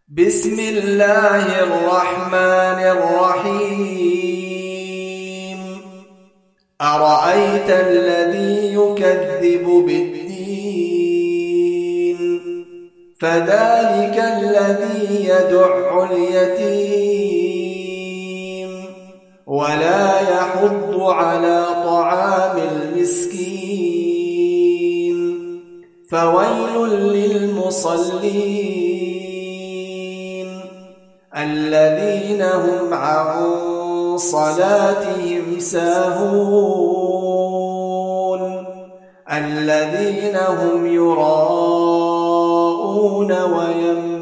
بسم الله الرحمن الرحيم أرأيت الذي يكذب بالدين فذلك الذي يدع اليتيم ولا يحض على طعام المسكين فويل للمصلين الذين هم عن صلاتهم ساهون الذين هم يراءون ويمنعون